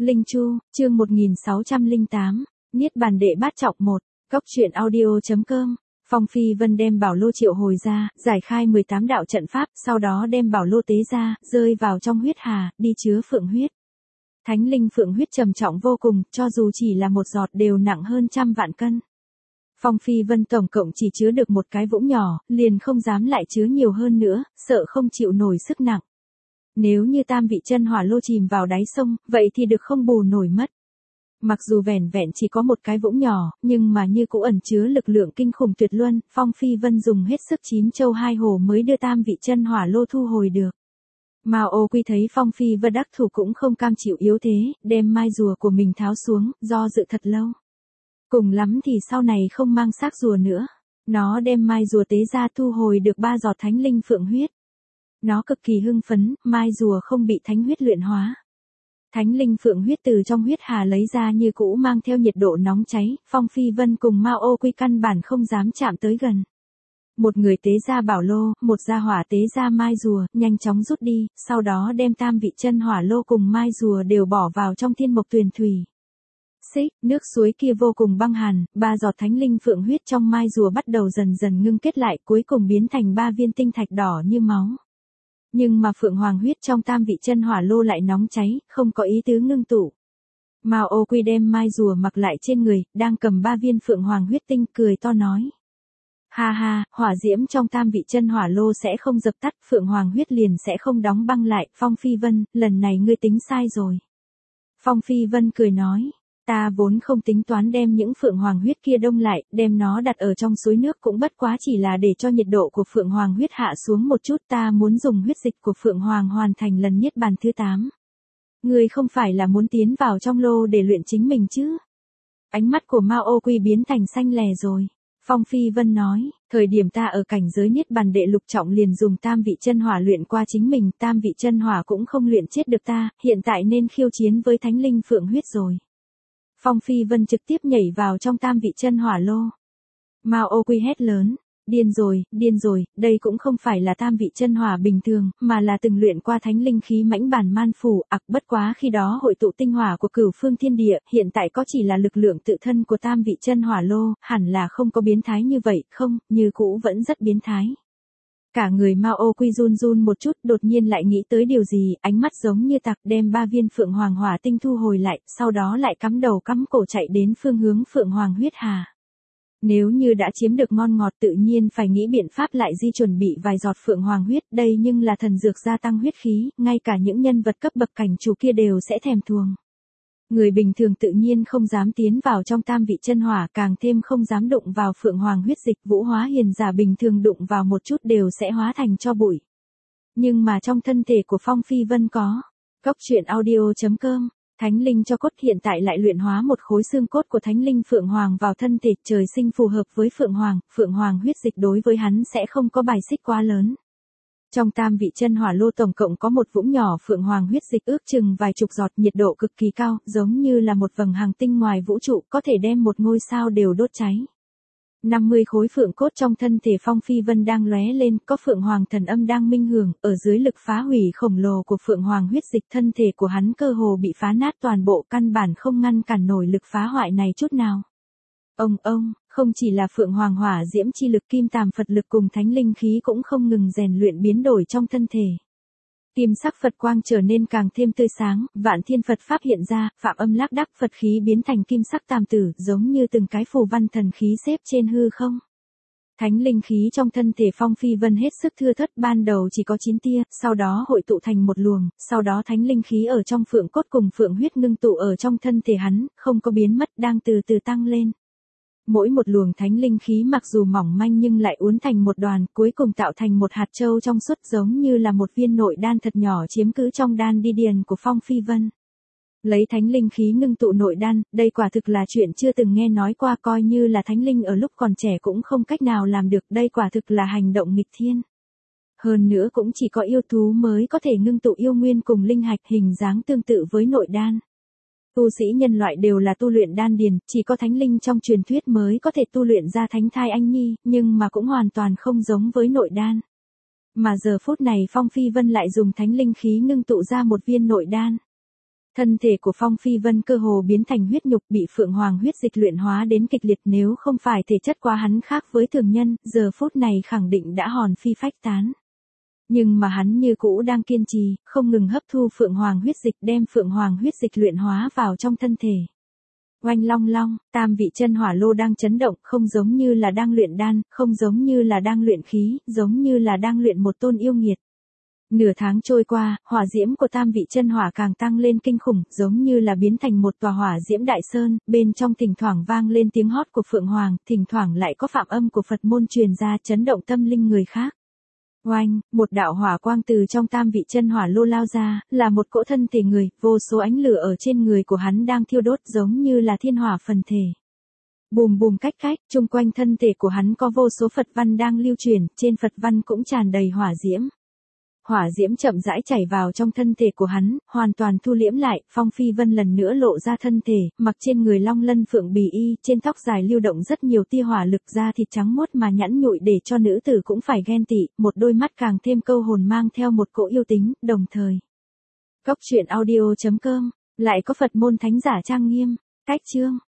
Linh Chu, chương 1608, Niết Bàn Đệ Bát Trọng 1, Cốc truyện audio.com. Phong Phi Vân đem bảo lô triệu hồi ra, giải khai 18 đạo trận pháp, sau đó đem bảo lô tế ra, rơi vào trong huyết hà, đi chứa phượng huyết. Thánh linh phượng huyết trầm trọng vô cùng, cho dù chỉ là một giọt đều nặng hơn trăm vạn cân. Phong Phi Vân tổng cộng chỉ chứa được một cái vũng nhỏ, liền không dám lại chứa nhiều hơn nữa, sợ không chịu nổi sức nặng. Nếu như tam vị chân hỏa lô chìm vào đáy sông, vậy thì được không bù nổi mất. Mặc dù vẻn vẹn chỉ có một cái vũng nhỏ, nhưng mà như cũng ẩn chứa lực lượng kinh khủng tuyệt luân, Phong Phi Vân dùng hết sức 9 châu 2 hổ mới đưa tam vị chân hỏa lô thu hồi được. Mao Ô Quy thấy Phong Phi Vân đắc thủ cũng không cam chịu yếu thế, đem mai rùa của mình tháo xuống, do dự thật lâu. Cùng lắm thì sau này không mang xác rùa nữa. Nó đem mai rùa tế ra thu hồi được 3 giọt thánh linh phượng huyết. Nó cực kỳ hưng phấn, mai rùa không bị thánh huyết luyện hóa. Thánh linh phượng huyết từ trong huyết hà lấy ra như cũ mang theo nhiệt độ nóng cháy, Phong Phi Vân cùng Mao Ô Quy căn bản không dám chạm tới gần. Một người tế ra bảo lô, một gia hỏa tế ra mai rùa, nhanh chóng rút đi, sau đó đem tam vị chân hỏa lô cùng mai rùa đều bỏ vào trong thiên mộc tuyền thủy. Xích, nước suối kia vô cùng băng hàn, 3 giọt thánh linh phượng huyết trong mai rùa bắt đầu dần dần ngưng kết lại, cuối cùng biến thành 3 viên tinh thạch đỏ như máu. Nhưng mà phượng hoàng huyết trong tam vị chân hỏa lô lại nóng cháy, không có ý tứ ngưng tụ. Mao Ô Quy đem mai rùa mặc lại trên người, đang cầm 3 viên phượng hoàng huyết tinh, cười to nói. Ha ha, hỏa diễm trong tam vị chân hỏa lô sẽ không dập tắt, phượng hoàng huyết liền sẽ không đóng băng lại. Phong Phi Vân, lần này ngươi tính sai rồi. Phong Phi Vân cười nói. Ta vốn không tính toán đem những phượng hoàng huyết kia đông lại, đem nó đặt ở trong suối nước cũng bất quá chỉ là để cho nhiệt độ của phượng hoàng huyết hạ xuống một chút, ta muốn dùng huyết dịch của phượng hoàng hoàn thành lần niết bàn thứ 8. Ngươi không phải là muốn tiến vào trong lô để luyện chính mình chứ? Ánh mắt của Mao Ô Quy biến thành xanh lè rồi. Phong Phi Vân nói, thời điểm ta ở cảnh giới niết bàn đệ lục trọng liền dùng tam vị chân hỏa luyện qua chính mình, tam vị chân hỏa cũng không luyện chết được ta, hiện tại nên khiêu chiến với thánh linh phượng huyết rồi. Phong Phi Vân trực tiếp nhảy vào trong tam vị chân hỏa lô. Mao Ô Quy hét lớn, điên rồi, đây cũng không phải là tam vị chân hỏa bình thường, mà là từng luyện qua thánh linh khí mãnh bản man phủ, bất quá khi đó hội tụ tinh hỏa của cửu phương thiên địa, hiện tại có chỉ là lực lượng tự thân của tam vị chân hỏa lô, hẳn là không có biến thái như vậy, không, như cũ vẫn rất biến thái. Cả người Mao Ô Quy run run một chút, đột nhiên lại nghĩ tới điều gì, ánh mắt giống như tặc, đem 3 viên phượng hoàng hỏa tinh thu hồi lại, sau đó lại cắm đầu cắm cổ chạy đến phương hướng phượng hoàng huyết hà. Nếu như đã chiếm được ngon ngọt tự nhiên phải nghĩ biện pháp lại chuẩn bị vài giọt phượng hoàng huyết, đây nhưng là thần dược gia tăng huyết khí, ngay cả những nhân vật cấp bậc cảnh chủ kia đều sẽ thèm thuồng. Người bình thường tự nhiên không dám tiến vào trong tam vị chân hỏa, càng thêm không dám đụng vào phượng hoàng huyết dịch, vũ hóa hiền giả bình thường đụng vào một chút đều sẽ hóa thành tro bụi. Nhưng mà trong thân thể của Phong Phi Vân có. Cốc truyện audio.com, thánh linh cho cốt hiện tại lại luyện hóa một khối xương cốt của thánh linh phượng hoàng vào thân thể, trời sinh phù hợp với phượng hoàng huyết dịch đối với hắn sẽ không có bài xích quá lớn. Trong tam vị chân hỏa lô tổng cộng có một vũng nhỏ phượng hoàng huyết dịch ước chừng vài chục giọt, nhiệt độ cực kỳ cao, giống như là một vầng hành tinh ngoài vũ trụ, có thể đem một ngôi sao đều đốt cháy. 50 khối phượng cốt trong thân thể Phong Phi Vân đang lóe lên, có phượng hoàng thần âm đang minh hưởng, ở dưới lực phá hủy khổng lồ của phượng hoàng huyết dịch, thân thể của hắn cơ hồ bị phá nát toàn bộ, căn bản không ngăn cản nổi lực phá hoại này chút nào. Ông, không chỉ là phượng hoàng hỏa diễm chi lực, kim tàm Phật lực cùng thánh linh khí cũng không ngừng rèn luyện biến đổi trong thân thể. Kim sắc Phật quang trở nên càng thêm tươi sáng, vạn thiên Phật pháp hiện ra, phạm âm lác đác Phật khí biến thành kim sắc tam tử, giống như từng cái phù văn thần khí xếp trên hư không. Thánh linh khí trong thân thể Phong Phi Vân hết sức thưa thớt, ban đầu chỉ có 9 tia, sau đó hội tụ thành một luồng, sau đó thánh linh khí ở trong phượng cốt cùng phượng huyết ngưng tụ ở trong thân thể hắn, không có biến mất, đang từ từ tăng lên. Mỗi một luồng thánh linh khí mặc dù mỏng manh nhưng lại uốn thành một đoàn, cuối cùng tạo thành một hạt châu trong suốt, giống như là một viên nội đan thật nhỏ chiếm cứ trong đan đi điền của Phong Phi Vân. Lấy thánh linh khí ngưng tụ nội đan, đây quả thực là chuyện chưa từng nghe nói qua, coi như là thánh linh ở lúc còn trẻ cũng không cách nào làm được, đây quả thực là hành động nghịch thiên. Hơn nữa cũng chỉ có yêu thú mới có thể ngưng tụ yêu nguyên cùng linh hạch, hình dáng tương tự với nội đan. Tu sĩ nhân loại đều là tu luyện đan điền, chỉ có thánh linh trong truyền thuyết mới có thể tu luyện ra thánh thai anh nhi, nhưng mà cũng hoàn toàn không giống với nội đan. Mà giờ phút này Phong Phi Vân lại dùng thánh linh khí ngưng tụ ra một viên nội đan. Thân thể của Phong Phi Vân cơ hồ biến thành huyết nhục bị Phượng Hoàng huyết dịch luyện hóa đến kịch liệt, nếu không phải thể chất quá hắn khác với thường nhân, giờ phút này khẳng định đã hồn phi phách tán. Nhưng mà hắn như cũ đang kiên trì, không ngừng hấp thu Phượng Hoàng huyết dịch, đem Phượng Hoàng huyết dịch luyện hóa vào trong thân thể. Oanh long long, tam vị chân hỏa lô đang chấn động, không giống như là đang luyện đan, không giống như là đang luyện khí, giống như là đang luyện một tôn yêu nghiệt. Nửa tháng trôi qua, hỏa diễm của tam vị chân hỏa càng tăng lên kinh khủng, giống như là biến thành một tòa hỏa diễm đại sơn, bên trong thỉnh thoảng vang lên tiếng hót của Phượng Hoàng, thỉnh thoảng lại có phạm âm của Phật môn truyền ra chấn động tâm linh người khác. Oanh, một đạo hỏa quang từ trong tam vị chân hỏa lô lao ra, là một cỗ thân thể người, vô số ánh lửa ở trên người của hắn đang thiêu đốt giống như là thiên hỏa phần thể. Bùm bùm cách cách, chung quanh thân thể của hắn có vô số Phật văn đang lưu truyền, trên Phật văn cũng tràn đầy hỏa diễm. Hỏa diễm chậm rãi chảy vào trong thân thể của hắn, hoàn toàn thu liễm lại, Phong Phi Vân lần nữa lộ ra thân thể, mặc trên người long lân phượng bì y, trên tóc dài lưu động rất nhiều tia hỏa lực, da thịt trắng muốt mà nhẵn nhụi để cho nữ tử cũng phải ghen tị, một đôi mắt càng thêm câu hồn mang theo một cỗ yêu tính, đồng thời. Cốc truyện audio.com, lại có Phật môn thánh giả trang nghiêm, cách chương.